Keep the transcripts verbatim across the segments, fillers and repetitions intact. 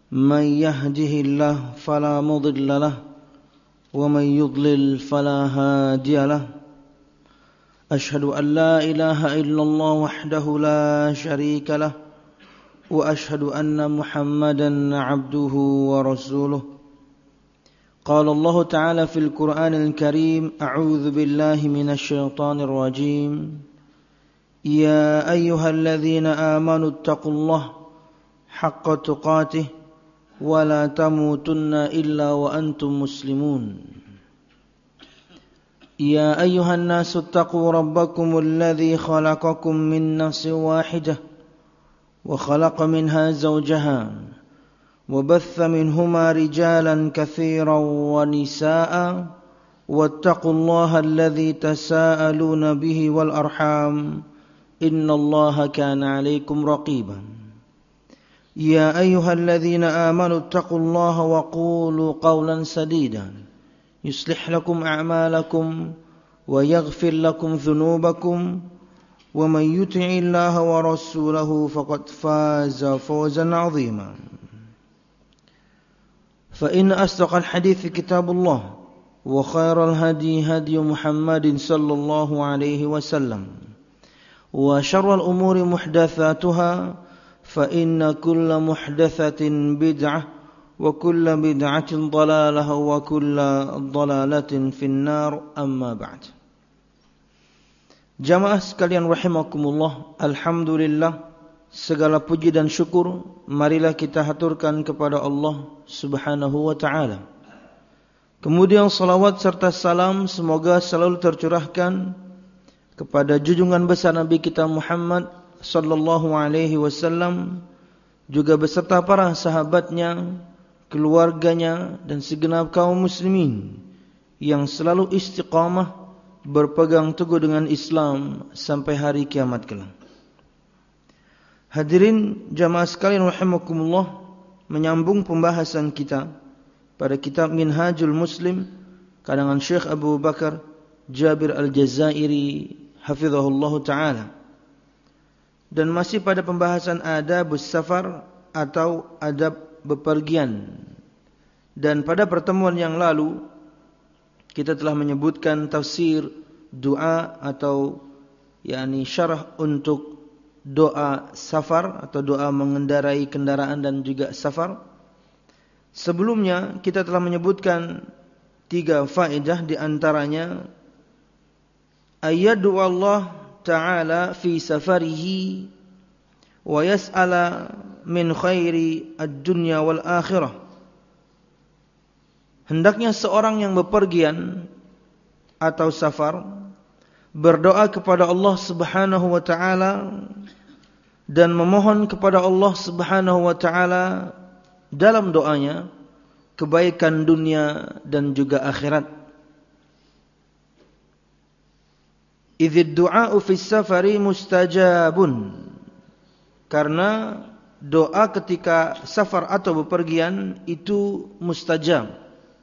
من يهده الله فلا مضل له ومن يضلل فلا هادي له أشهد أن لا إله إلا الله وحده لا شريك له وأشهد أن محمدا عبده ورسوله قال الله تعالى في القرآن الكريم أعوذ بالله من الشيطان الرجيم يا أيها الذين آمنوا اتقوا الله حق تقاته ولا تموتن إلا وأنتم مسلمون يا أيها الناس اتقوا ربكم الذي خلقكم من نفس واحدة وخلق منها زوجها وبث منهما رجالا كثيرا ونساء واتقوا الله الذي تساءلون به والأرحام إن الله كان عليكم رقيبا يا أيها الذين آمنوا اتقوا الله وقولوا قولا سديدا يصلح لكم أعمالكم ويغفر لكم ذنوبكم ومن يطع الله ورسوله فقد فاز فوزا عظيما فإن أصدق الحديث كتاب الله وخير الهدي هدي محمد صلى الله عليه وسلم وشر الأمور محدثاتها فإن كل محدثة بدعة وكل بدعة ضلالة وكل ضلالة في النار أما بعد. Jamaah sekalian rahimakumullah, alhamdulillah, segala puji dan syukur marilah kita haturkan kepada Allah Subhanahu wa taala. Kemudian salawat serta salam semoga selalu tercurahkan kepada junjungan besar Nabi kita Muhammad sallallahu alaihi wasallam, juga beserta para sahabatnya, keluarganya dan segenap kaum muslimin yang selalu istiqamah berpegang teguh dengan Islam sampai hari kiamat kelak. Hadirin jamaah sekalian rahimakumullah, menyambung pembahasan kita pada kitab Minhajul Muslim karangan Syekh Abu Bakar Jabir Al-Jazairi hafizahullah ta'ala, dan masih pada pembahasan adabus safar atau adab bepergian. Dan pada pertemuan yang lalu kita telah menyebutkan tafsir doa atau yakni syarah untuk doa safar atau doa mengendarai kendaraan dan juga safar. Sebelumnya kita telah menyebutkan tiga faedah, di antaranya ayyadu Allah ta'ala fi safarihi wa yas'ala min khairi ad-dunya wal akhirah. Hendaknya seorang yang bepergian atau safar berdoa kepada Allah Subhanahu wa taala dan memohon kepada Allah Subhanahu wa taala dalam doanya kebaikan dunia dan juga akhirat. Idzid du'a'u fis safari mustajabun, karena doa ketika safar atau bepergian itu mustajab.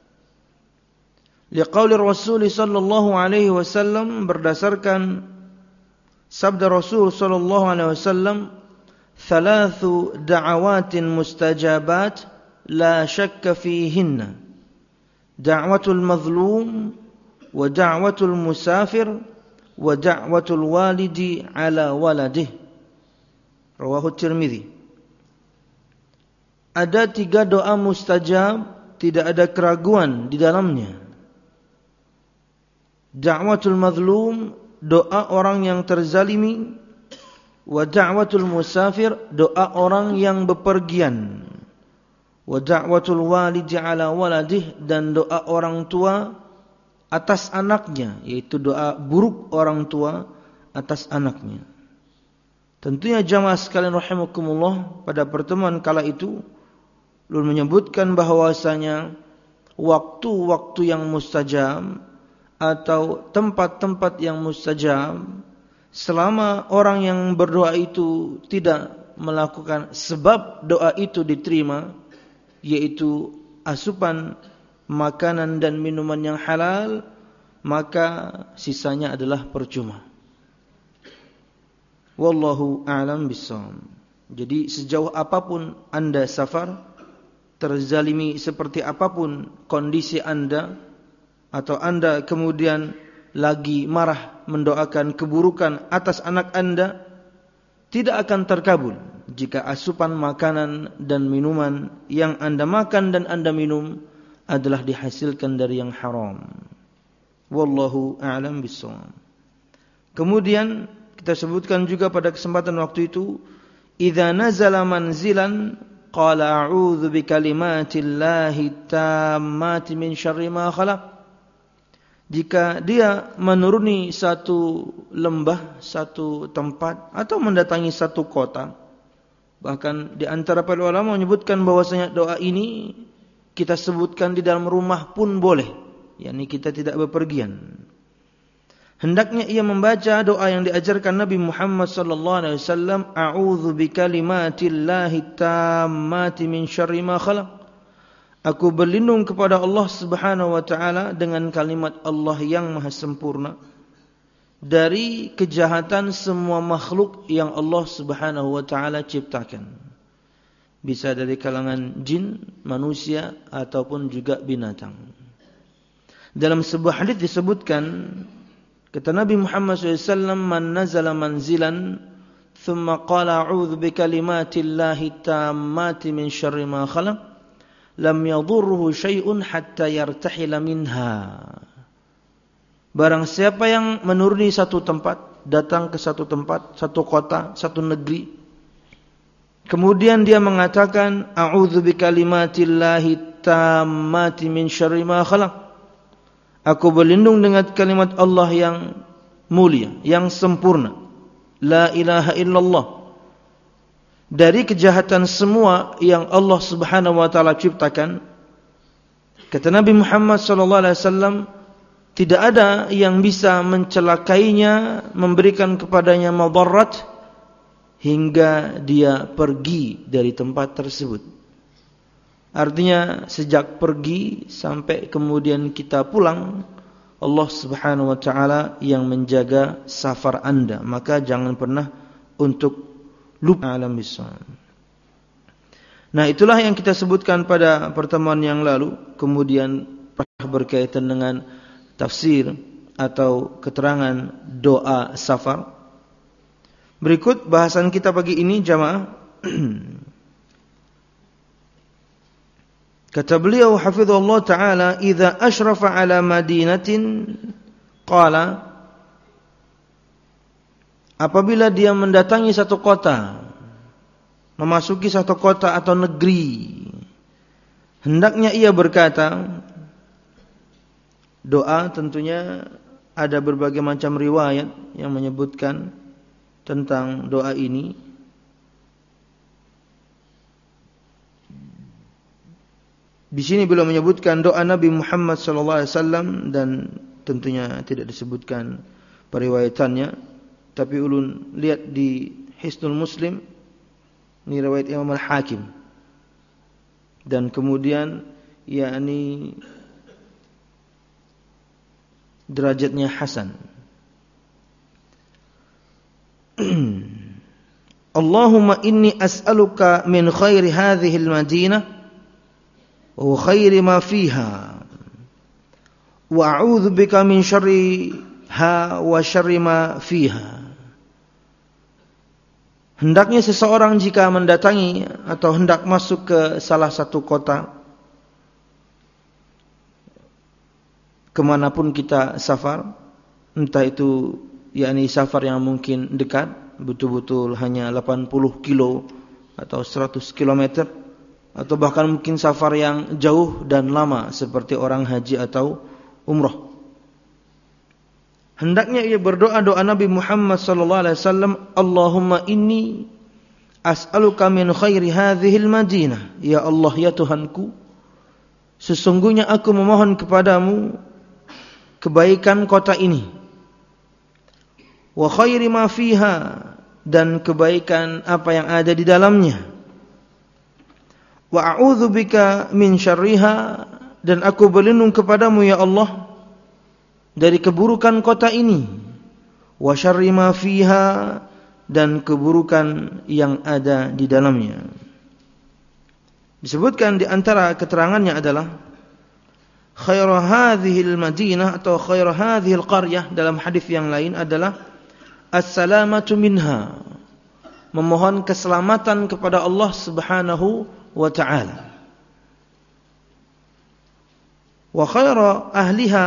Liqauli Rasul sallallahu alaihi wasallam, berdasarkan sabda Rasul sallallahu alaihi wasallam, thalathu da'awatin mustajabat la syakka fihinna, da'watul mazlum wa da'watul musafir wa da'watul walidi ala waladih. Rawahu Tirmidzi. Ada tiga doa mustajab, tidak ada keraguan di dalamnya. Da'watul mazlum, doa orang yang terzalimi. Wa da'watul musafir, doa orang yang bepergian. Wa da'watul walidi ala waladih, dan doa orang tua atas anaknya, yaitu doa buruk orang tua atas anaknya. Tentunya jamaah sekalian rahimakumullah, pada pertemuan kala itu ulun menyebutkan bahwasanya waktu-waktu yang mustajab atau tempat-tempat yang mustajab, selama orang yang berdoa itu tidak melakukan sebab doa itu diterima, yaitu asupan makanan dan minuman yang halal, maka sisanya adalah percuma. Wallahu a'lam bishawab. Jadi sejauh apapun Anda safar, terzalimi seperti apapun kondisi Anda, atau Anda kemudian lagi marah mendoakan keburukan atas anak Anda, tidak akan terkabul jika asupan makanan dan minuman yang Anda makan dan Anda minum adalah dihasilkan dari yang haram. Wallahu a'lam bishawab. Kemudian kita sebutkan juga pada kesempatan waktu itu, idza nazala manzilan qala a'udzu bikalimatillahi tammati min syarri ma khalaq. Jika dia menuruni satu lembah, satu tempat, atau mendatangi satu kota, bahkan di antara para ulama menyebutkan bahwasanya doa ini kita sebutkan di dalam rumah pun boleh, yakni kita tidak bepergian. Hendaknya ia membaca doa yang diajarkan Nabi Muhammad sallallahu alaihi wasallam, a'udzu bikalimatillahi tammati min syarri ma khalaq. Aku berlindung kepada Allah Subhanahu wa taala dengan kalimat Allah yang maha sempurna dari kejahatan semua makhluk yang Allah Subhanahu wa taala ciptakan. Bisa dari kalangan jin, manusia ataupun juga binatang. Dalam sebuah hadis disebutkan, kata Nabi Muhammad shallallahu alaihi wasallam, man nazala manzilan thumma qala a'udzu bikalimatillahi tammati min syarri ma khalaq lam yadurruhu syai'un hatta yartahila minha. Barang siapa yang menuruni satu tempat, datang ke satu tempat, satu kota, satu negeri, kemudian dia mengatakan a'udzu bikalimatillahi tammati min syarri ma khalaq, aku berlindung dengan kalimat Allah yang mulia, yang sempurna, la ilaha illallah, dari kejahatan semua yang Allah Subhanahu wa taala ciptakan. Kata Nabi Muhammad sallallahu alaihi wasallam, tidak ada yang bisa mencelakainya, memberikan kepadanya madarat hingga dia pergi dari tempat tersebut. Artinya sejak pergi sampai kemudian kita pulang, Allah Subhanahu wa taala yang menjaga safar Anda, maka jangan pernah untuk lupa alam bisawab. Nah, itulah yang kita sebutkan pada pertemuan yang lalu. Kemudian berkaitan dengan tafsir atau keterangan doa safar. Berikut bahasan kita pagi ini, jamaah. Kata beliau hafizahullah ta'ala, idza asyrafa ala madinatin qala, apabila dia mendatangi satu kota, memasuki satu kota atau negeri, hendaknya ia berkata, doa tentunya ada berbagai macam riwayat yang menyebutkan tentang doa ini. Di sini beliau menyebutkan doa Nabi Muhammad sallallahu alaihi wasallam dan tentunya tidak disebutkan periwayatannya. Tapi ulun lihat di Hisnul Muslim, ini riwayat Imam Al-Hakim. Dan kemudian yakni derajatnya hasan. Allahumma inni as'aluka min khairi hadhihi al-madinah wa khairi ma fiha wa a'udzu bika min syarriha wa syarri ma fiha. Hendaknya seseorang jika mendatangi atau hendak masuk ke salah satu kota, kemanapun kita safar, entah itu yakni safar yang mungkin dekat, betul-betul hanya delapan puluh kilo atau seratus kilometer, atau bahkan mungkin safar yang jauh dan lama seperti orang haji atau umrah. Hendaknya ia berdoa doa Nabi Muhammad sallallahu alaihi wasallam, Allahumma inni as'aluka min khairi hadhil madinah. Ya Allah, ya Tuhanku, sesungguhnya aku memohon kepadamu kebaikan kota ini. Wa khairi ma fiha, dan kebaikan apa yang ada di dalamnya. Wa a'udzu bika min syarriha, dan aku berlindung kepadamu ya Allah dari keburukan kota ini, wa syarri ma fiha, dan keburukan yang ada di dalamnya. Disebutkan di antara keterangannya adalah khairu hadhil madinah atau khairu hadhil qaryah, dalam hadis yang lain adalah as-salamatu minha, memohon keselamatan kepada Allah Subhanahu wa taala. Wa khairu ahliha,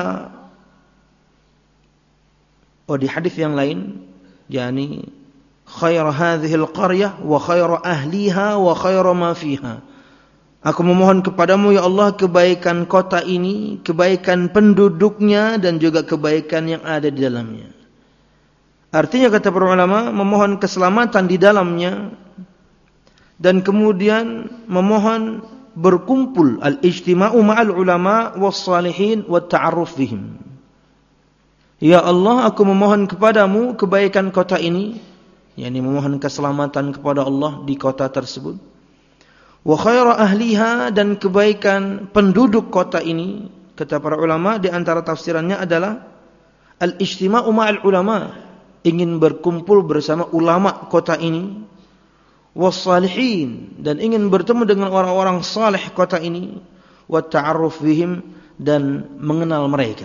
oh di hadis yang lain yakni khairu hadhil qaryah wa khairu ahliha wa khairu ma fiha. Aku memohon kepadamu ya Allah kebaikan kota ini, kebaikan penduduknya dan juga kebaikan yang ada di dalamnya. Artinya kata para ulama, memohon keselamatan di dalamnya dan kemudian memohon berkumpul al-ijtima'u ma'al ulama was salihin wat ta'arruf bihim. Ya Allah, aku memohon kepadamu kebaikan kota ini, yakni memohon keselamatan kepada Allah di kota tersebut. Wa khairu ahliha, dan kebaikan penduduk kota ini, kata para ulama di antara tafsirannya adalah al-ijtima'u ma'al ulama, ingin berkumpul bersama ulama kota ini, was-salihin, dan ingin bertemu dengan orang-orang saleh kota ini, wa ta'arruf bihim, dan mengenal mereka.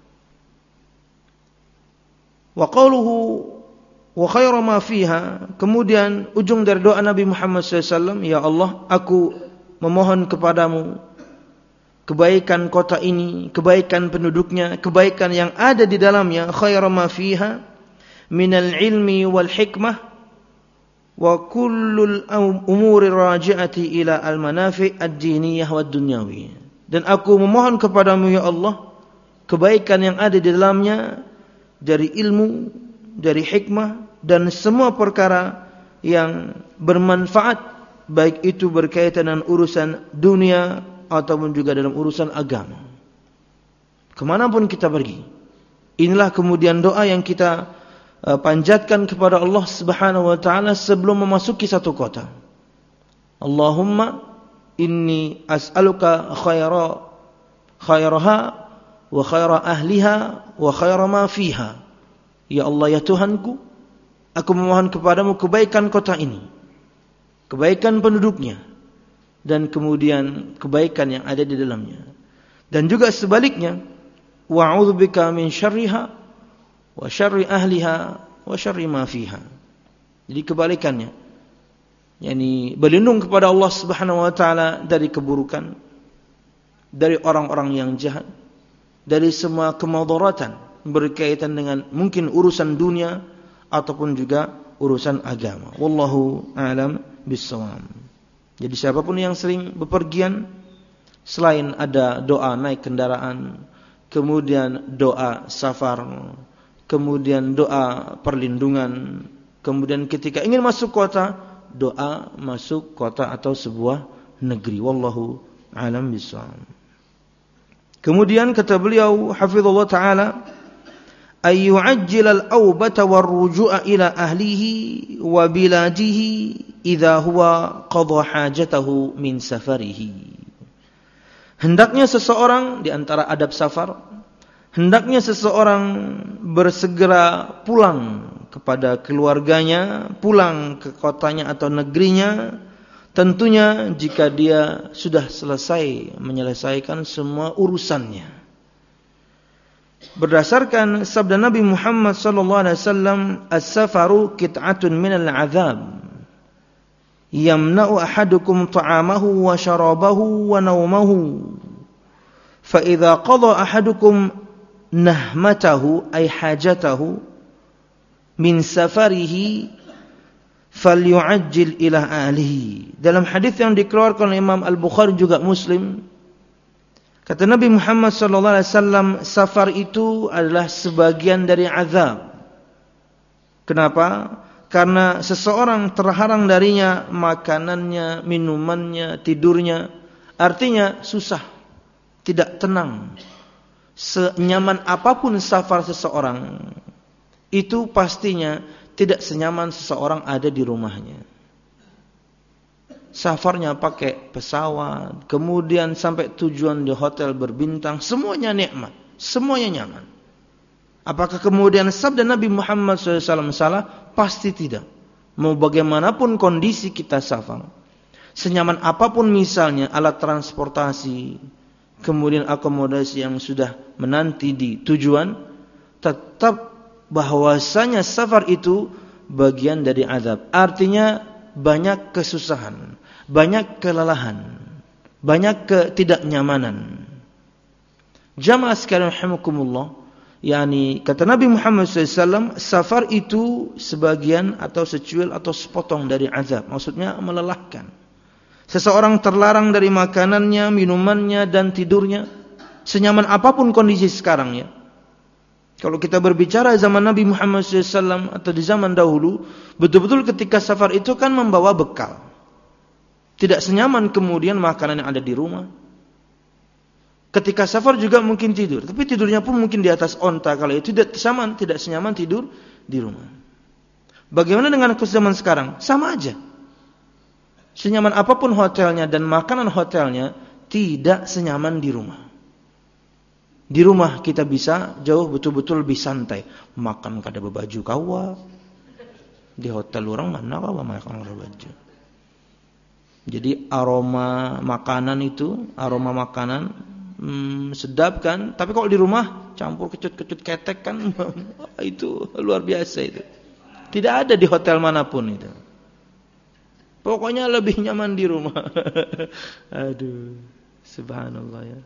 Wa qawluhu wa khairu ma fiha, kemudian ujung dari doa Nabi Muhammad shallallahu alaihi wasallam, ya Allah, aku memohon kepadamu kebaikan kota ini, kebaikan penduduknya, kebaikan yang ada di dalamnya, khairu ma fiha minal ilmi wal hikmah wa kullul umuri raji'ati ila al manafi' ad-diniyah wad dunyawiyah. Dan aku memohon kepadamu ya Allah kebaikan yang ada di dalamnya dari ilmu, dari hikmah, dan semua perkara yang bermanfaat, baik itu berkaitan dengan urusan dunia ataupun juga dalam urusan agama. Kemanapun kita pergi, inilah kemudian doa yang kita uh, panjatkan kepada Allah Subhanahu wa taala sebelum memasuki satu kota. Allahumma inni as'aluka khaira khairaha wa khaira ahliha wa khaira ma fiha. Ya Allah, ya Tuhanku, aku memohon kepadamu kebaikan kota ini, kebaikan penduduknya, dan kemudian kebaikan yang ada di dalamnya. Dan juga sebaliknya, wa'udzubika min syarriha wa syarri ahliha wa syarri ma fiha. Jadi kebalikannya, yakni berlindung kepada Allah Subhanahu wa taala dari keburukan, dari orang-orang yang jahat, dari semua kemudaratan berkaitan dengan mungkin urusan dunia ataupun juga urusan agama. Wallahu a'lam bissawab. Jadi siapapun yang sering bepergian, selain ada doa naik kendaraan, kemudian doa safar, kemudian doa perlindungan, kemudian ketika ingin masuk kota, doa masuk kota atau sebuah negeri. Wallahu a'lam bissawab. Kemudian kata beliau hafizallahu taala, ay yu'ajjil al-aubata war-ruju'a ila ahlihi wa biladihi idza huwa qadha hajatahu min safarihi. Hendaknya seseorang, di antara adab safar, hendaknya seseorang bersegera pulang kepada keluarganya, pulang ke kotanya atau negerinya, tentunya jika dia sudah selesai menyelesaikan semua urusannya. Berdasarkan sabda Nabi Muhammad sallallahu alaihi wasallam, as-safaru qit'atun minal 'adzab yamna'u ahadukum ta'amahu wa syarabahu wa nawmahu fa idza qada ahadukum nahmatahu ay hajatahu min safarihi falyu'ajjil ila ahlihi. Dalam hadis yang dikeluarkan oleh Imam Al-Bukhari juga Muslim, kata Nabi Muhammad sallallahu alaihi wasallam, safar itu adalah sebagian dari azab. Kenapa? Karena seseorang terhalang darinya makanannya, minumannya, tidurnya. Artinya susah, tidak tenang. Senyaman apapun safar seseorang, itu pastinya tidak senyaman seseorang ada di rumahnya. Safarnya pakai pesawat, kemudian sampai tujuan di hotel berbintang, semuanya nikmat, semuanya nyaman. Apakah kemudian sabda Nabi Muhammad shallallahu alaihi wasallam salah? Pasti tidak. Mau bagaimanapun kondisi kita safar, Senyaman apapun misalnya alat transportasi, kemudian akomodasi yang sudah menanti di tujuan, tetap bahwasanya safar itu bagian dari azab. Artinya banyak kesusahan, banyak kelelahan, banyak ketidaknyamanan. Jamaah sekalian rahimakumullah, yakni kata Nabi Muhammad shallallahu alaihi wasallam, safar itu sebagian atau secuil atau sepotong dari azab. Maksudnya melelahkan. Seseorang terlarang dari makanannya, minumannya, dan tidurnya. Senyaman apapun kondisi sekarang ya. Kalau kita berbicara zaman Nabi Muhammad shallallahu alaihi wasallam atau di zaman dahulu, betul-betul ketika safar itu kan membawa bekal. Tidak senyaman kemudian makanan yang ada di rumah. Ketika safar juga mungkin tidur, tapi tidurnya pun mungkin di atas onta. Kalau itu tidak senyaman, tidak senyaman tidur di rumah. Bagaimana dengan zaman sekarang? Sama aja. Senyaman apapun hotelnya dan makanan hotelnya, tidak senyaman di rumah. Di rumah kita bisa jauh betul-betul lebih santai. Makan kada berbaju kawa. Di hotel orang mana kawa makan berbaju. Jadi aroma makanan itu, aroma makanan hmm, sedap kan. Tapi kalau di rumah campur kecut-kecut ketek kan, itu luar biasa itu. Tidak ada di hotel manapun itu. Pokoknya lebih nyaman di rumah. Aduh, subhanallah ya.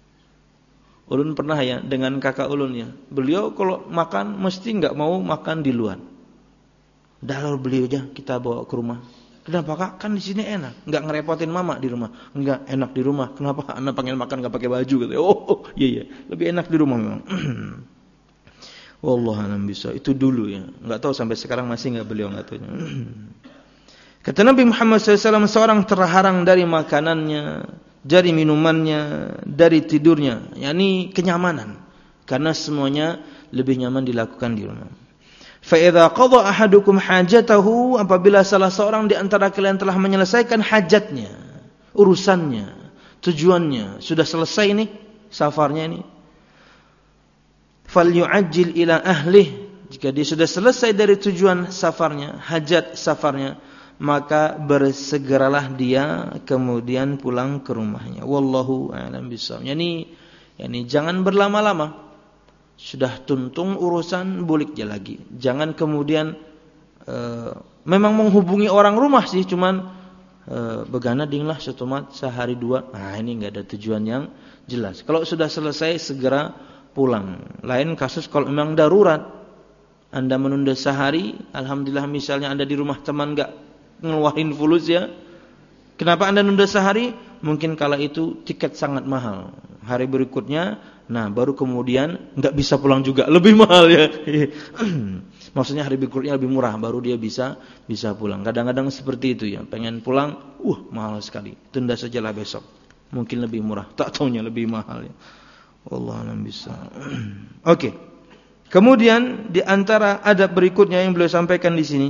Ulun pernah ya dengan kakak ulun ya. Beliau kalau makan mesti enggak mau makan di luar. Dah lalu beliau aja kita bawa ke rumah. Kenapa kak? Kan di sini enak, enggak ngerepotin mama di rumah. Enggak enak di rumah. Kenapa? Anak panggil makan enggak pakai baju gitu. Oh, oh iya iya, lebih enak di rumah memang. Wallahu a'lam bisa. Itu dulu ya. Enggak tahu sampai sekarang masih enggak beliau enggak tahu. Kata Nabi Muhammad shallallahu alaihi wasallam, seorang terhalang dari makanannya, dari minumannya, dari tidurnya, yakni kenyamanan. Karena semuanya lebih nyaman dilakukan di rumah. Fa idza qada ahadukum hajatahu, apabila salah seorang di antara kalian telah menyelesaikan hajatnya, urusannya, tujuannya, sudah selesai nih safarnya ini. Falyu'ajjil ila ahlih, jika dia sudah selesai dari tujuan safarnya, hajat safarnya, maka bersegeralah dia kemudian pulang ke rumahnya. Wallahu a'lam bishawab. Yani, yani jangan berlama-lama. Sudah tuntung urusan, balik dia lagi. Jangan kemudian e, memang menghubungi orang rumah sih, cuman e, begana dinglah setomat sehari dua. Nah ini enggak ada tujuan yang jelas. Kalau sudah selesai segera pulang. Lain kasus kalau memang darurat, Anda menunda sehari, alhamdulillah misalnya Anda di rumah teman enggak ngeluarin fulus ya. Kenapa Anda nunda sehari? Mungkin kala itu tiket sangat mahal. Hari berikutnya, nah baru kemudian nggak bisa pulang juga, lebih mahal ya. Maksudnya hari berikutnya lebih murah, baru dia bisa bisa pulang. Kadang-kadang seperti itu ya. Pengen pulang, uh mahal sekali. Tunda sajalah besok. Mungkin lebih murah. Tak taunya lebih mahal ya. Wallahu a'lam bishawab. Oke. Kemudian di antara adab berikutnya yang beliau sampaikan di sini.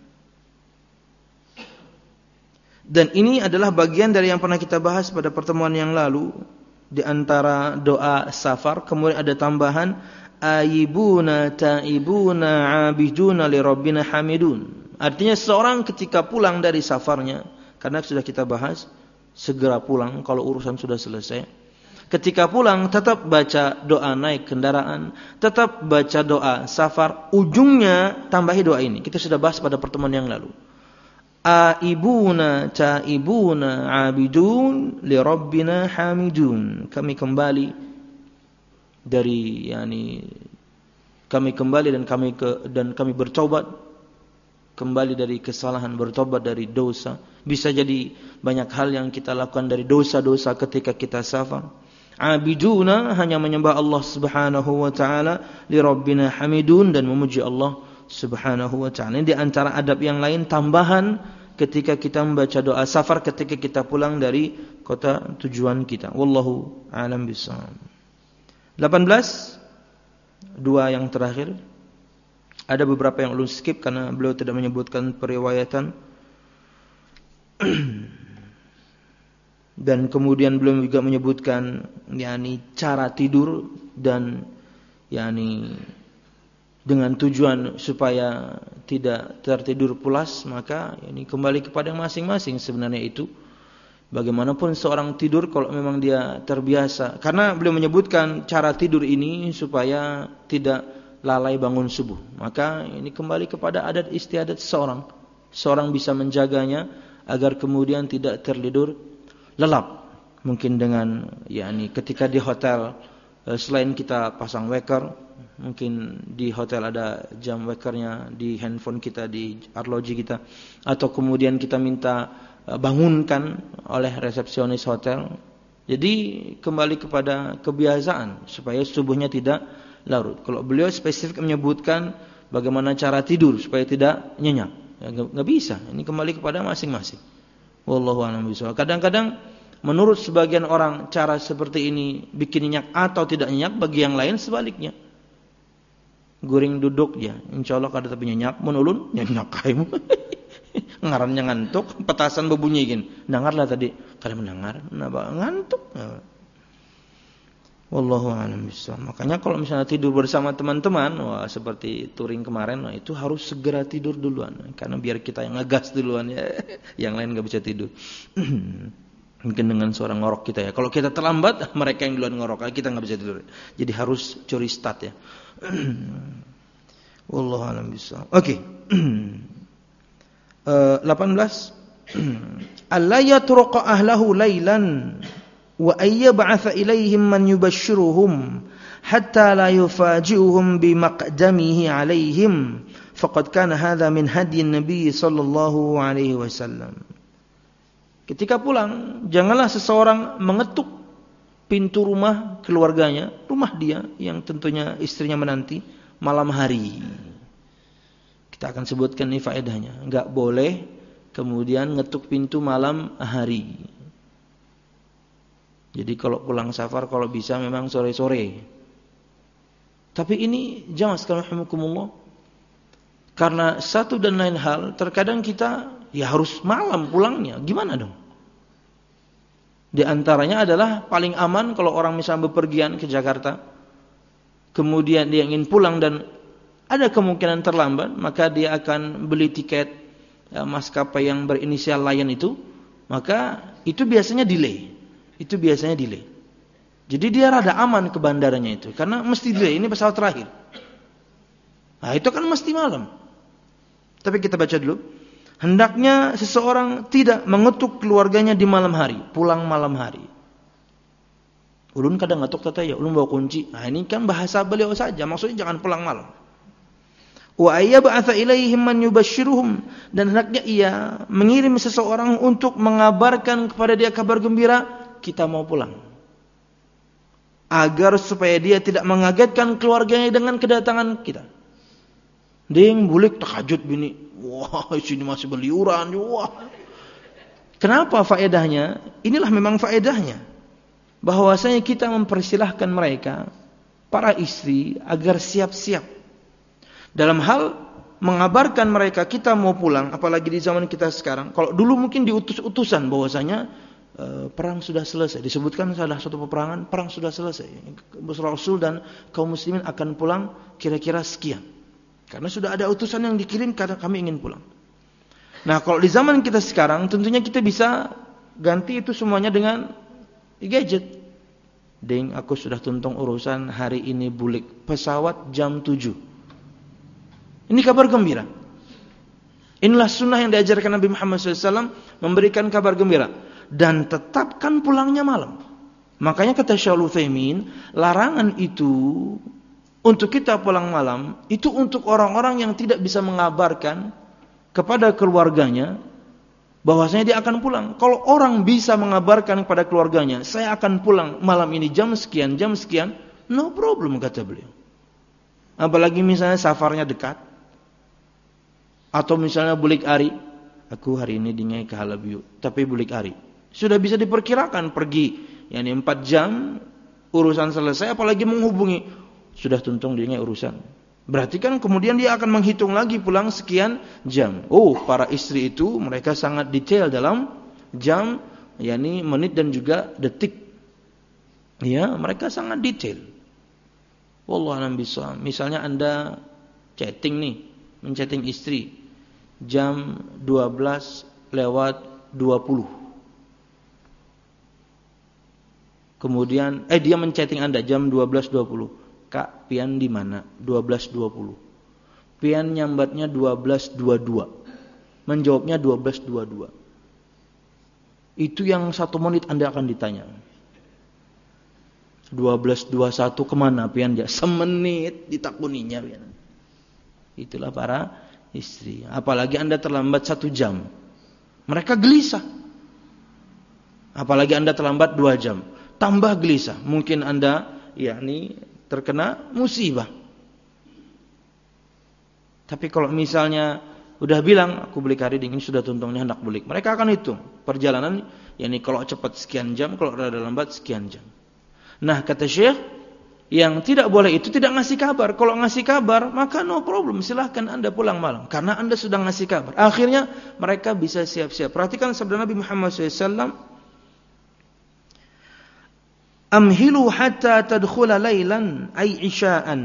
Dan ini adalah bagian dari yang pernah kita bahas pada pertemuan yang lalu. Di antara doa safar, kemudian ada tambahan ayibuna taibuna abiduna li rabbina hamidun. Artinya seorang ketika pulang dari safarnya, karena sudah kita bahas, segera pulang kalau urusan sudah selesai. Ketika pulang tetap baca doa naik kendaraan, tetap baca doa safar, ujungnya tambahi doa ini. Kita sudah bahas pada pertemuan yang lalu. Aibuna taibuna abidun li rabbina hamidun. Kami kembali dari yakni kami kembali dan kami ke, dan kami bertobat kembali dari kesalahan, bertobat dari dosa. Bisa jadi banyak hal yang kita lakukan dari dosa-dosa ketika kita safar. Abiduna hanya menyembah Allah Subhanahu wa taala, li rabbina hamidun dan memuji Allah Subhanahu wa ta'ala. Ini di antara adab yang lain tambahan ketika kita membaca doa safar ketika kita pulang dari kota tujuan kita. Wallahu a'lam bishawab. delapan belas dua yang terakhir. Ada beberapa yang ulun skip karena beliau tidak menyebutkan periwayatan. Dan kemudian beliau juga menyebutkan yakni cara tidur dan yakni dengan tujuan supaya tidak tertidur pulas, maka ini kembali kepada masing-masing sebenarnya itu. Bagaimanapun seorang tidur kalau memang dia terbiasa. Karena beliau menyebutkan cara tidur ini supaya tidak lalai bangun subuh. Maka ini kembali kepada adat istiadat seseorang. Seorang bisa menjaganya agar kemudian tidak tertidur lelap. Mungkin dengan yakni ketika di hotel, selain kita pasang wecker, mungkin di hotel ada jam weckernya di handphone kita, di arloji kita, atau kemudian kita minta bangunkan oleh resepsionis hotel. Jadi kembali kepada kebiasaan supaya subuhnya tidak larut. Kalau beliau spesifik menyebutkan bagaimana cara tidur supaya tidak nyenyak, ya, nggak bisa. Ini kembali kepada masing-masing. Wallahu a'lam bishawab. Kadang-kadang menurut sebagian orang cara seperti ini bikin nyenyak atau tidak nyenyak, bagi yang lain sebaliknya. Guring duduk ya, insya Allah kada tapi nyenyak, menulun nyenyak kaimu. Ngarannya ngantuk, petasan berbunyi gini. Dengarlah tadi, kada mendengar, kenapa ngantuk? Wallahu a'lam bishawab. Makanya kalau misalnya tidur bersama teman-teman, wah seperti touring kemarin, wah, itu harus segera tidur duluan, karena biar kita yang ngegas duluan ya, yang lain nggak bisa tidur. Mungkin dengan suara ngorok kita ya. Kalau kita terlambat, mereka yang duluan ngorok, kita nggak bisa tidur. Jadi harus curi start ya. Wallahu a'lam bishawab. Oke. delapan belas alla yatruqa ahlahu lailan wa ayyab'atha ilaihim man yubashshiruhum hatta la yufaji'uhum bimaqdamihi alaihim faqad kana hadha min hadyi an-nabi sallallahu alaihi wasallam. Ketika pulang, janganlah seseorang mengetuk pintu rumah keluarganya, rumah dia yang tentunya istrinya menanti, malam hari. Kita akan sebutkan ini faedahnya. Enggak boleh kemudian ngetuk pintu malam hari. Jadi kalau pulang safar kalau bisa memang sore-sore. Tapi ini jamaah sekalian rahimakumullah. Karena satu dan lain hal terkadang kita ya harus malam pulangnya. Gimana dong? Di antaranya adalah paling aman kalau orang misalnya bepergian ke Jakarta, kemudian dia ingin pulang dan ada kemungkinan terlambat, maka dia akan beli tiket ya, maskapai yang berinisial Lion itu, maka itu biasanya delay. Itu biasanya delay. Jadi dia rada aman ke bandaranya itu, karena mesti delay, ini pesawat terakhir. Nah itu kan mesti malam. Tapi kita baca dulu. Hendaknya seseorang tidak mengetuk keluarganya di malam hari, pulang malam hari. Ulun kadang ngetuk tata ya, ulun bawa kunci. Nah ini kan bahasa beliau saja, maksudnya jangan pulang malam. Wa ayyab'atha ilaihim man yubashshiruhum, dan hendaknya ia mengirim seseorang untuk mengabarkan kepada dia kabar gembira kita mau pulang, agar supaya dia tidak mengagetkan keluarganya dengan kedatangan kita. Ding bulik tahajud bini, wah sini masih beliuran, wah. Kenapa faedahnya? Inilah memang faedahnya, bahwasanya kita mempersilahkan mereka, para istri, agar siap-siap dalam hal mengabarkan mereka kita mau pulang, apalagi di zaman kita sekarang. Kalau dulu mungkin diutus-utusan bahwasanya e, perang sudah selesai. Disebutkan salah satu peperangan, perang sudah selesai. Rasul dan kaum muslimin akan pulang kira-kira sekian. Karena sudah ada utusan yang dikirim karena kami ingin pulang. Nah, kalau di zaman kita sekarang tentunya kita bisa ganti itu semuanya dengan gadget. Ding, aku sudah tuntung urusan hari ini bulik pesawat jam tujuh. Ini kabar gembira. Inilah sunnah yang diajarkan Nabi Muhammad shallallahu alaihi wasallam, memberikan kabar gembira. Dan tetapkan pulangnya malam. Makanya kata Syaikhul Utsaimin, larangan itu untuk kita pulang malam, itu untuk orang-orang yang tidak bisa mengabarkan kepada keluarganya bahwasanya dia akan pulang. Kalau orang bisa mengabarkan kepada keluarganya, saya akan pulang malam ini jam sekian, jam sekian, no problem kata beliau. Apalagi misalnya safarnya dekat. Atau misalnya bulik ari, aku hari ini dingai ke Halabiu, tapi bulik ari. Sudah bisa diperkirakan pergi, yakni empat jam urusan selesai, apalagi menghubungi, sudah tuntung dingai urusan. Berarti kan kemudian dia akan menghitung lagi pulang sekian jam. Oh, para istri itu mereka sangat detail dalam jam, yakni menit dan juga detik. Ya, mereka sangat detail. Wallahu a'lam bishawab. Misalnya Anda chatting nih, menchatting istri jam dua belas lewat dua puluh. Kemudian eh dia menchatting Anda jam dua belas dua puluh. Kak, pian di mana? dua belas dua puluh. Pian nyambatnya dua belas dua puluh dua. Menjawabnya dua belas dua puluh dua. Itu yang satu menit Anda akan ditanya. dua belas dua puluh satu kemana pian? Semenit ditakuninya pian. Itulah para istri. Apalagi Anda terlambat satu jam. Mereka gelisah. Apalagi Anda terlambat dua jam. Tambah gelisah. Mungkin Anda yakni terkena musibah. Tapi kalau misalnya udah bilang aku beli kariding ini sudah tuntungnya hendak beli. Mereka akan hitung perjalanan yakni kalau cepat sekian jam, kalau rada lambat sekian jam. Nah, kata Syekh, yang tidak boleh itu tidak ngasih kabar. Kalau ngasih kabar, maka no problem, silahkan Anda pulang malam. Karena Anda sudah ngasih kabar. Akhirnya mereka bisa siap-siap. Perhatikan sabda Nabi Muhammad shallallahu alaihi wasallam. Amhilu hatta tadkhula laylan ay isya'an.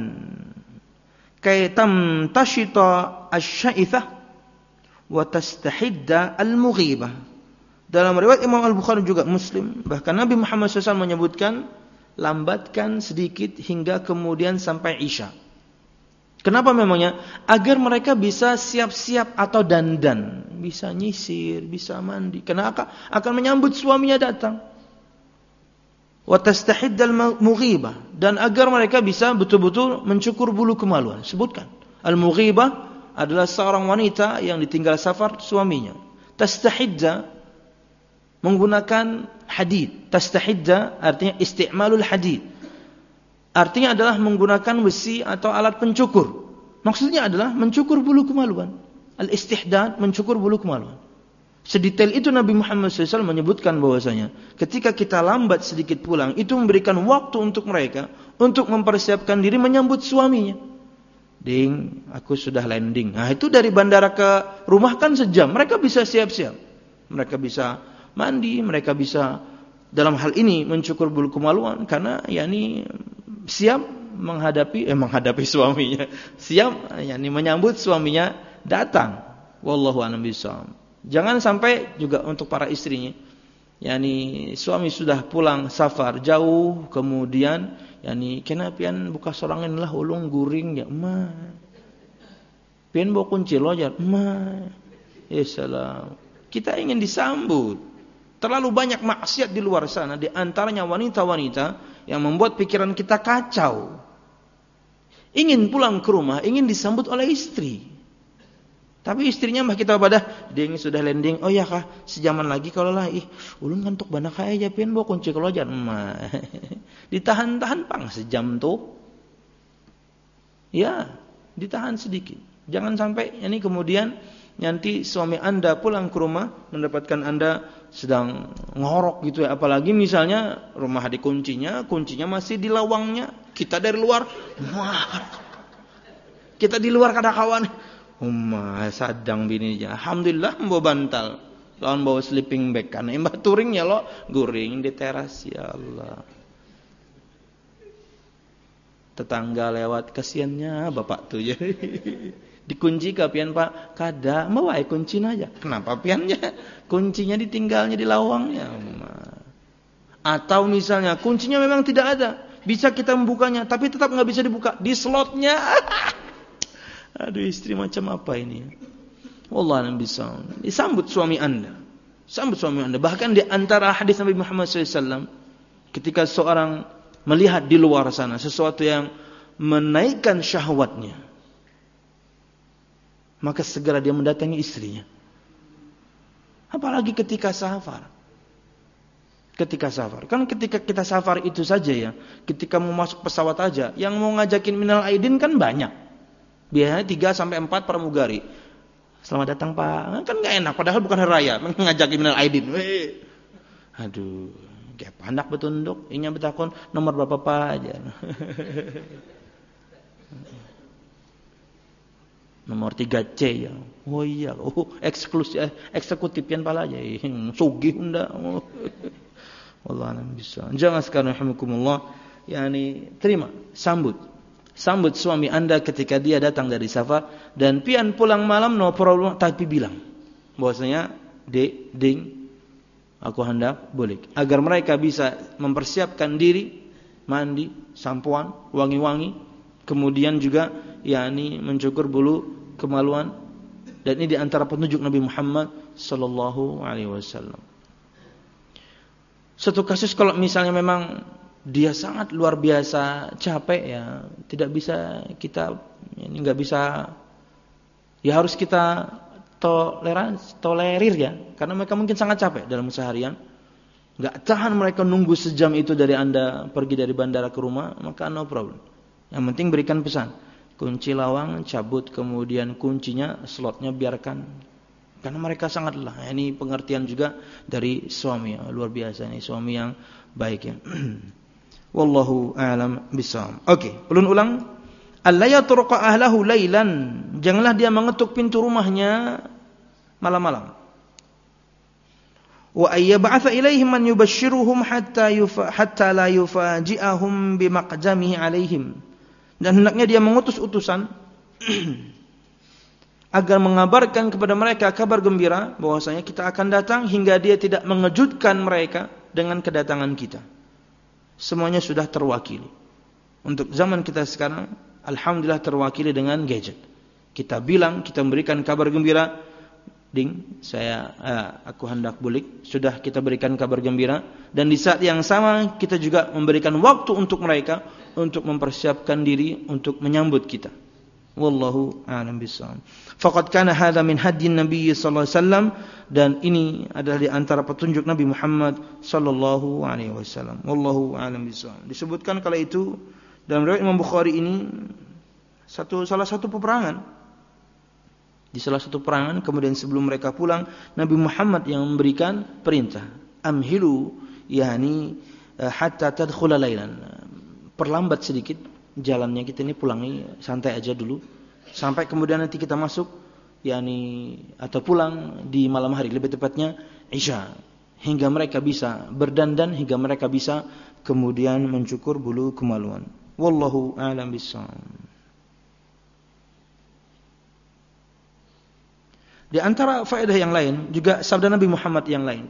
Kay tamtashita asy-sya'ithah wa tastahidda al-mughibah. Dalam riwayat Imam Al-Bukhari juga Muslim, bahkan Nabi Muhammad shallallahu alaihi wasallam menyebutkan, lambatkan sedikit hingga kemudian sampai Isya. Kenapa memangnya? Agar mereka bisa siap-siap atau dandan, bisa nyisir, bisa mandi. Karena akan menyambut suaminya datang. Wa tastahiddal mughibah, dan agar mereka bisa betul-betul mencukur bulu kemaluan. Sebutkan. Al-mughibah adalah seorang wanita yang ditinggal safar suaminya. Tastahidda menggunakan hadid. Tastahidda artinya isti'malul hadid. Artinya adalah menggunakan besi atau alat pencukur. Maksudnya adalah mencukur bulu kemaluan. Al-istihdad, mencukur bulu kemaluan. Sedetail itu Nabi Muhammad shallallahu alaihi wasallam menyebutkan bahwasanya ketika kita lambat sedikit pulang, itu memberikan waktu untuk mereka untuk mempersiapkan diri menyambut suaminya. Ding, aku sudah landing. Nah, itu dari bandara ke rumah kan sejam. Mereka bisa siap-siap. Mereka bisa mandi, mereka bisa dalam hal ini mencukur bulu kemaluan karena yakni siap menghadapi eh menghadapi suaminya, siap yakni menyambut suaminya datang. Wallahu a'lam bishawab. Jangan sampai juga untuk para istrinya, yakni suami sudah pulang safar jauh, kemudian yakni kena pian buka sorangan lah ulung guring ya ma. Pian bawa kunci lojar ma. Ya salam. Kita ingin disambut. Terlalu banyak maksiat di luar sana, di antaranya wanita-wanita yang membuat pikiran kita kacau. Ingin pulang ke rumah, ingin disambut oleh istri. Tapi istrinya mah kita pada, dia sudah landing. Oh ya kah, sejaman lagi kalau lah, ih, ulun ngantuk banak aja, pian bawa kunci kelojan. Ma. Ditahan-tahan pang sejam tuh. Ya, ditahan sedikit. Jangan sampai ini kemudian nanti suami Anda pulang ke rumah mendapatkan Anda sedang ngorok gitu ya. Apalagi misalnya rumah dikuncinya, kuncinya masih di lawangnya. Kita dari luar, wah. Kita di luar kada kawan. Umma sadang bininya. Alhamdulillah membawa bantal. Lawan bawa sleeping bag kan. Mbah touring ya lo guring di teras ya Allah. Tetangga lewat kasihannya bapak tuh ya. Dikunci ke pian Pak? Kada, mau wae kuncinya aja. Kenapa piannya? Kuncinya ditinggalnya di lawangnya. Atau misalnya kuncinya memang tidak ada, bisa kita membukanya, tapi tetap nggak bisa dibuka di slotnya. Aduh, istri macam apa ini? Wallahualam bishawab. Disambut suami Anda, sambut suami Anda. Bahkan di antara hadis Nabi Muhammad shallallahu alaihi wasallam, ketika seorang melihat di luar sana sesuatu yang menaikkan syahwatnya, maka segera dia mendatangi istrinya. Apalagi ketika safar. Ketika safar. Kan ketika kita safar itu saja ya. Ketika mau masuk pesawat aja. Yang mau ngajakin minal aidin kan banyak. Biasanya tiga sampai empat pramugari. Selamat datang Pak. Kan gak enak. Padahal bukan hari raya. Ngajakin minal aidin. Weh. Aduh. Kayak pandak betunduk. Inya betakon nomor berapa Pak aja. Nomor tiga C ya. Oh iya, oh eksklusif eh, eksekutif pian pala aja. Sugih unda. Oh. Wallah alam bisa. Jangan sekarang rahimakumullah, yakni terima, sambut. Sambut suami Anda ketika dia datang dari safar dan pian pulang malam no problem, tapi bilang bahwasanya Dek, Ding, aku hendak bulik. Agar mereka bisa mempersiapkan diri, mandi, sampoan, wangi-wangi, kemudian juga yakni mencukur bulu kemaluan. Dan ini di antara petunjuk Nabi Muhammad sallallahu alaihi wasallam. Satu kasus kalau misalnya memang dia sangat luar biasa capek ya, tidak bisa kita ini enggak bisa, ya harus kita toleransi, tolerir ya, karena mereka mungkin sangat capek dalam seharian. Enggak tahan mereka nunggu sejam itu dari Anda pergi dari bandara ke rumah, maka no problem. Yang penting berikan pesan, kunci lawang cabut, kemudian kuncinya, slotnya biarkan. Karena mereka sangat lelah. Ini pengertian juga dari suami ya, luar biasa ini suami yang baik ya. Wallahu a'lam bishawab. Oke, ulun ulang. Alla yatruqa ahlahu lailan. Janganlah dia mengetuk pintu rumahnya malam-malam. Wa ayyab'atha ilaihim man yubashshiruhum hatta yufa hatta la yufaji'ahum bimaqdamihi alaihim. Dan hendaknya dia mengutus utusan agar mengabarkan kepada mereka kabar gembira bahwasanya kita akan datang hingga dia tidak mengejutkan mereka dengan kedatangan kita. Semuanya sudah terwakili. Untuk zaman kita sekarang, alhamdulillah terwakili dengan gadget. Kita bilang, kita memberikan kabar gembira, ding, saya eh, aku hendak bulik, sudah kita berikan kabar gembira, dan di saat yang sama kita juga memberikan waktu untuk mereka untuk mempersiapkan diri untuk menyambut kita. Wallahu a'lam bishawab. Faqad kana hadza min hadyin Nabi sallallahu alaihi wasallam, dan ini adalah di antara petunjuk Nabi Muhammad sallallahu alaihi wasallam. Wallahu a'lam bishawab. Disebutkan kala itu dalam riwayat Imam Bukhari ini satu salah satu peperangan. Di salah satu peperangan kemudian sebelum mereka pulang, Nabi Muhammad yang memberikan perintah, amhilu yani hatta tadkhula lailan. Perlambat sedikit jalannya, kita ini pulangi santai aja dulu sampai kemudian nanti kita masuk yakni atau pulang di malam hari, lebih tepatnya Isya, hingga mereka bisa berdandan, hingga mereka bisa kemudian mencukur bulu kemaluan. Wallahu a'lam bishawab. Di antara faedah yang lain juga sabda Nabi Muhammad yang lain.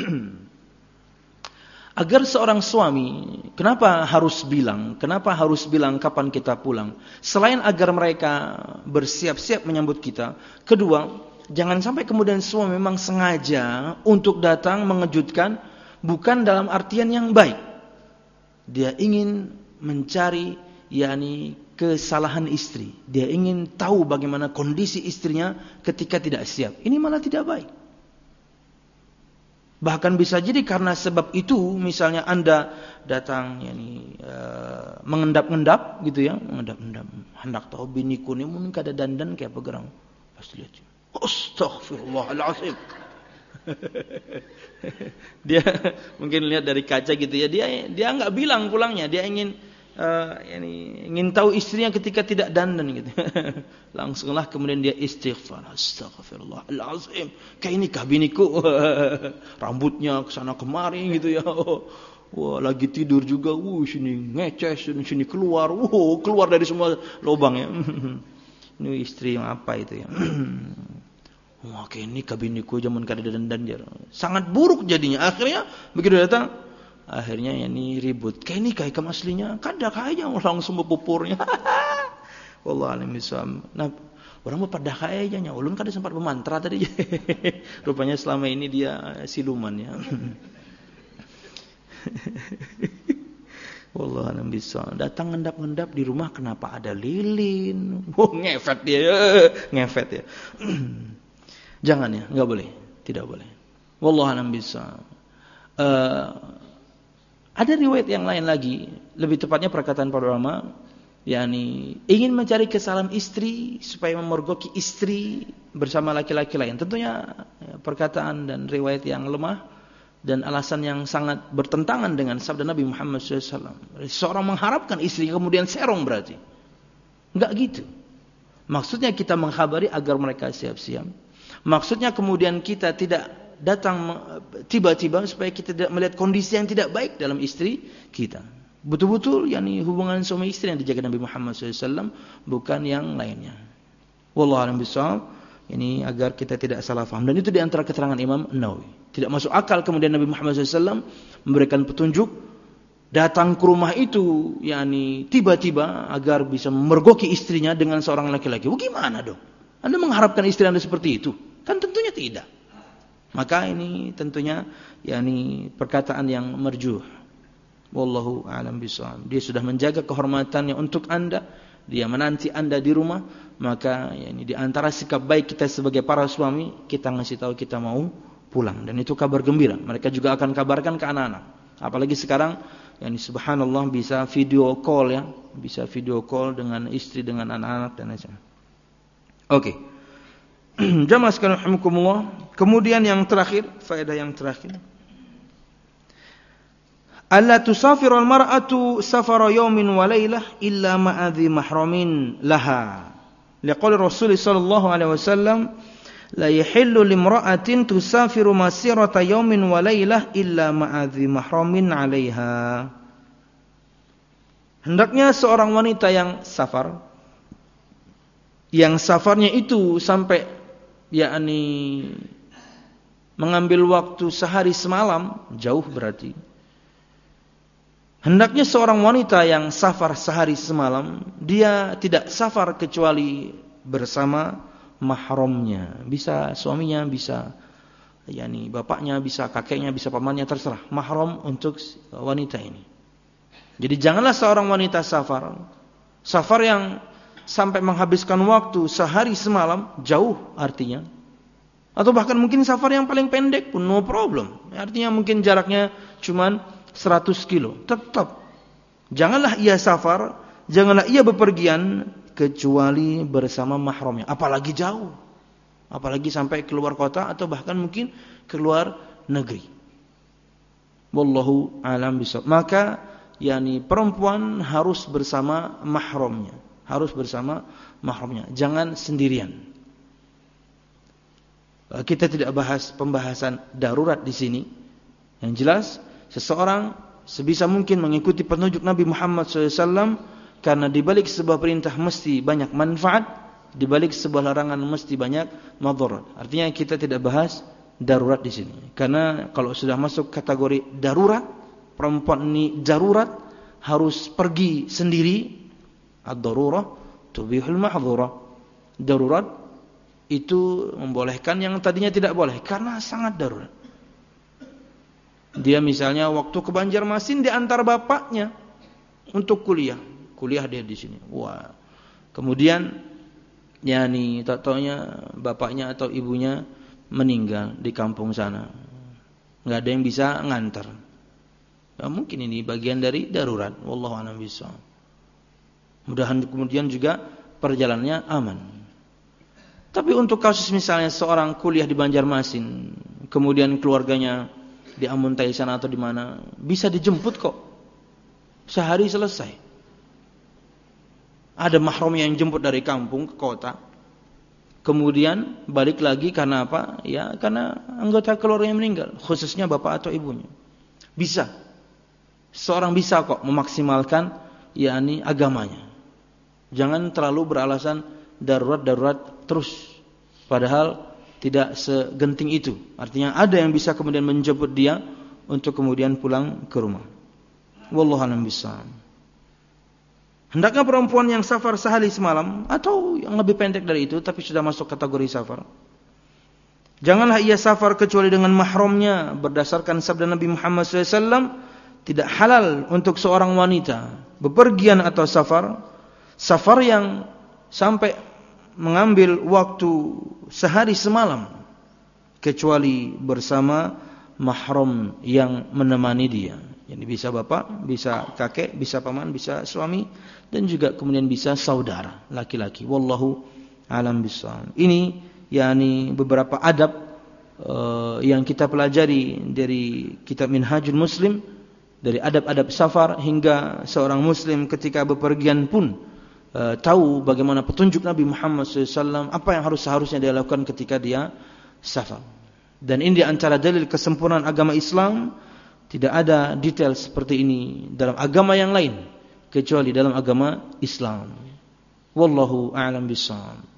Agar seorang suami, kenapa harus bilang? Kenapa harus bilang kapan kita pulang? Selain agar mereka bersiap-siap menyambut kita. Kedua, jangan sampai kemudian suami memang sengaja untuk datang mengejutkan, bukan dalam artian yang baik. Dia ingin mencari yakni kesalahan istri. Dia ingin tahu bagaimana kondisi istrinya ketika tidak siap. Ini malah tidak baik. Bahkan bisa jadi karena sebab itu, misalnya Anda datang yani, uh, mengendap-endap gitu ya, mengendap-endap, hendak tahu biniku ni mungkin kada dandan kayak pegerang. Pasti lihat. Astaghfirullahalazim. Dia mungkin lihat dari kaca gitu ya, dia dia enggak bilang pulangnya, dia ingin uh, yani, ingin tahu istrinya ketika tidak dandan gitu. Langsunglah kemudian dia istighfar, astaghfirullahalazim, kayak ini kah biniku? Rambutnya kesana kemari gitu ya. Wah, lagi tidur juga, wuh sini ngeces, sini keluar, wuh keluar dari semua lubang ya. Ini istri yang apa itu ya? Wah, kayak ini kah biniku zaman kada dandan dia. Sangat buruk jadinya. Akhirnya begitu datang, akhirnya ini ribut. Kayak ini kayak ikam aslinya, kada kaya langsung berpupurnya. Wallahu a'lam bishawab. Nah, orang mau pada kayaknya ulun kada sempat memantra tadi. Rupanya selama ini dia siluman ya. Wallahu a'lam bishawab. Datang ngendap-ngendap di rumah, kenapa ada lilin? Oh, ngefet dia. Ngefet ya. Jangan ya, enggak boleh. Tidak boleh. Wallahu a'lam bishawab. Uh, ada riwayat yang lain lagi, lebih tepatnya perkataan para ulama, yakni ingin mencari kesalahan istri supaya memergoki istri bersama laki-laki lain. Tentunya perkataan dan riwayat yang lemah dan alasan yang sangat bertentangan dengan sabda Nabi Muhammad shallallahu alaihi wasallam. Seorang mengharapkan istri kemudian serong berarti. Enggak gitu. Maksudnya kita mengkhabari agar mereka siap-siap. Maksudnya kemudian kita tidak datang tiba-tiba supaya kita tidak melihat kondisi yang tidak baik dalam istri kita. Betul-betul yakni hubungan suami istri yang dijaga Nabi Muhammad shallallahu alaihi wasallam, bukan yang lainnya. Wallahu a'lam bishawab. Ini agar kita tidak salah faham. Dan itu di antara keterangan Imam Nawawi. Tidak masuk akal kemudian Nabi Muhammad shallallahu alaihi wasallam memberikan petunjuk datang ke rumah itu, yakni tiba-tiba agar bisa memergoki istrinya dengan seorang laki-laki. Bagaimana dong? Anda mengharapkan istri Anda seperti itu? Kan tentunya tidak. Maka ini tentunya yakni perkataan yang marjuh. Wallahu a'lam bishawab. Dia sudah menjaga kehormatannya untuk Anda, dia menanti Anda di rumah, maka yakni di antara sikap baik kita sebagai para suami, kita ngasih tahu kita mau pulang, dan itu kabar gembira. Mereka juga akan kabarkan ke anak-anak. Apalagi sekarang yakni subhanallah bisa video call ya, bisa video call dengan istri, dengan anak-anak dan lain-lain. Oke. Jamaah sekalian rahimakumullah. Kemudian yang terakhir, faedah yang terakhir. Alla tusafirul mar'atu safara yawmin wa lailah illa ma'adhi mahramin laha. Liqauli Rasul sallallahu alaihi wasallam, la yahillu limra'atin tusafiru masirata yawmin wa lailah illa ma'adhi mahramin 'alaiha. Hendaknya seorang wanita yang safar, yang safarnya itu sampai yakni mengambil waktu sehari semalam, jauh berarti. Hendaknya seorang wanita yang safar sehari semalam, dia tidak safar kecuali bersama mahramnya. Bisa suaminya, bisa yakni bapaknya, bisa kakeknya, bisa pamannya, terserah. Mahram untuk wanita ini. Jadi janganlah seorang wanita safar, safar yang sampai menghabiskan waktu sehari semalam, jauh artinya. Atau bahkan mungkin safar yang paling pendek pun no problem. Artinya mungkin jaraknya cuman seratus kilo. Tetap janganlah ia safar, janganlah ia bepergian kecuali bersama mahramnya. Apalagi jauh. Apalagi sampai keluar kota atau bahkan mungkin keluar negeri. Wallahu a'lam bishawab. Maka yakni perempuan harus bersama mahramnya. Harus bersama mahramnya. Jangan sendirian. Kita tidak bahas pembahasan darurat di sini. Yang jelas, seseorang sebisa mungkin mengikuti petunjuk Nabi Muhammad shallallahu alaihi wasallam, karena di balik sebuah perintah mesti banyak manfaat, di balik sebuah larangan mesti banyak madarat. Artinya kita tidak bahas darurat di sini. Karena kalau sudah masuk kategori darurat, perempuan ini darurat harus pergi sendiri. Ad-darurah tubihul mahdhurah. Darurat itu membolehkan yang tadinya tidak boleh karena sangat darurat. Dia misalnya waktu ke Banjarmasin diantar bapaknya untuk kuliah, kuliah dia di sini. Wah, kemudian yakni tak taunya bapaknya atau ibunya meninggal di kampung sana, nggak ada yang bisa ngantar. Ya, mungkin ini bagian dari darurat. Wallahu a'lam bishawab. Mudah-mudahan kemudian juga perjalanannya aman. Tapi untuk kasus misalnya seorang kuliah di Banjarmasin, kemudian keluarganya di Amuntai sana atau di mana, bisa dijemput kok. Sehari selesai. Ada mahramnya yang jemput dari kampung ke kota. Kemudian balik lagi karena apa? Ya, karena anggota keluarganya meninggal, khususnya bapak atau ibunya. Bisa. Seorang bisa kok memaksimalkan yakni agamanya. Jangan terlalu beralasan darurat-darurat terus. Padahal tidak segenting itu. Artinya ada yang bisa kemudian menjemput dia untuk kemudian pulang ke rumah. Wallahu a'lam bishawab. Hendaknya perempuan yang safar sehari semalam atau yang lebih pendek dari itu tapi sudah masuk kategori safar, janganlah ia safar kecuali dengan mahramnya. Berdasarkan sabda Nabi Muhammad shallallahu alaihi wasallam, tidak halal untuk seorang wanita bepergian atau safar Safar yang sampai mengambil waktu sehari semalam kecuali bersama mahram yang menemani dia. Jadi bisa bapak, bisa kakek, bisa paman, bisa suami, dan juga kemudian bisa saudara laki-laki. Wallahu a'lam bishawab. Ini yakni beberapa adab uh, yang kita pelajari dari kitab Minhajul Muslim, dari adab-adab safar hingga seorang muslim ketika bepergian pun Uh, tahu bagaimana petunjuk Nabi Muhammad shallallahu alaihi wasallam, apa yang harus seharusnya dia lakukan ketika dia safar. Dan ini di antara dalil kesempurnaan agama Islam. Tidak ada detail seperti ini dalam agama yang lain kecuali dalam agama Islam. Wallahu a'lam bishawab.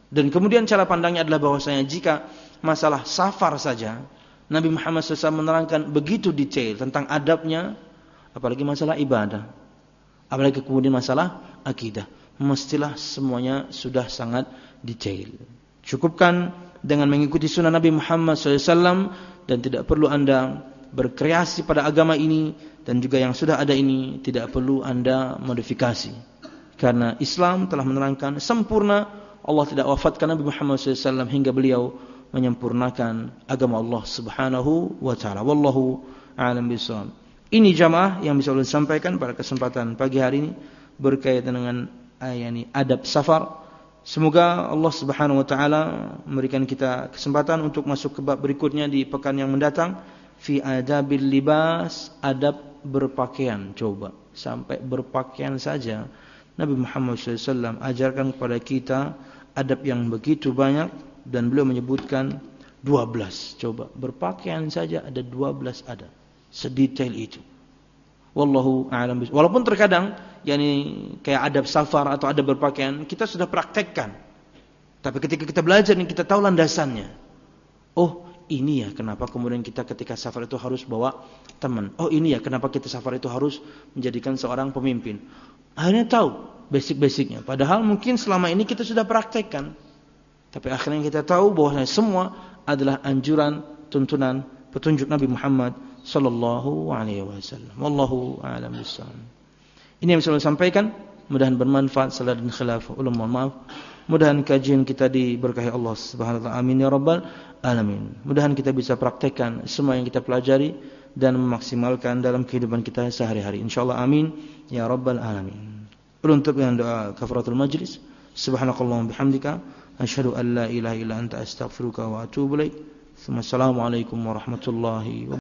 Dan kemudian cara pandangnya adalah bahwasanya jika masalah safar saja, Nabi Muhammad shallallahu alaihi wasallam menerangkan begitu detail tentang adabnya, apalagi masalah ibadah, apalagi kemudian masalah akidah, mestilah semuanya sudah sangat detail. Cukupkan dengan mengikuti sunnah Nabi Muhammad shallallahu alaihi wasallam dan tidak perlu Anda berkreasi pada agama ini, dan juga yang sudah ada ini tidak perlu Anda modifikasi. Karena Islam telah menerangkan sempurna. Allah tidak wafatkan Nabi Muhammad shallallahu alaihi wasallam hingga beliau menyempurnakan agama Allah Subhanahu wa taala. Wallahu a'lam bishawab. Ini jamaah yang bisa ulun sampaikan pada kesempatan pagi hari ini berkaitan dengan ayat adab safar. Semoga Allah Subhanahu wa taala memberikan kita kesempatan untuk masuk ke bab berikutnya di pekan yang mendatang, fi adabil libas, adab berpakaian. Coba sampai berpakaian saja Nabi Muhammad shallallahu alaihi wasallam ajarkan kepada kita adab yang begitu banyak, dan beliau menyebutkan dua belas. Coba berpakaian saja ada dua belas adab. Sedetail itu. Wallahu a'lam bishawab. Walaupun terkadang yakni kayak adab safar atau adab berpakaian kita sudah praktekkan. Tapi ketika kita belajar kita tahu landasannya. Oh, ini ya kenapa kemudian kita ketika safar itu harus bawa teman. Oh, ini ya kenapa kita safar itu harus menjadikan seorang pemimpin. Akhirnya tahu basic-basicnya. Padahal mungkin selama ini kita sudah praktekkan. Tapi akhirnya kita tahu bahwa semua adalah anjuran, tuntunan, petunjuk Nabi Muhammad sallallahu alaihi wasallam. Wallahu a'lam bishawab. Ini yang bisa saya sampaikan. Mudah-mudahan bermanfaat. Salah dan khilaf, ulun mohon maaf. Mudah-mudahan kajian kita diberkahi Allah Subhanahu wa taala. Amin ya rabbal alamin. Mudah-mudahan kita bisa praktekkan semua yang kita pelajari dan memaksimalkan dalam kehidupan kita sehari-hari. Insyaallah amin ya rabbal alamin. Untuk yang doa kafaratul majlis, subhanakallahumma bihamdika asyhadu an la ilaha illa anta astaghfiruka wa atubu ilaik. Assalamualaikum warahmatullahi wabarakatuh.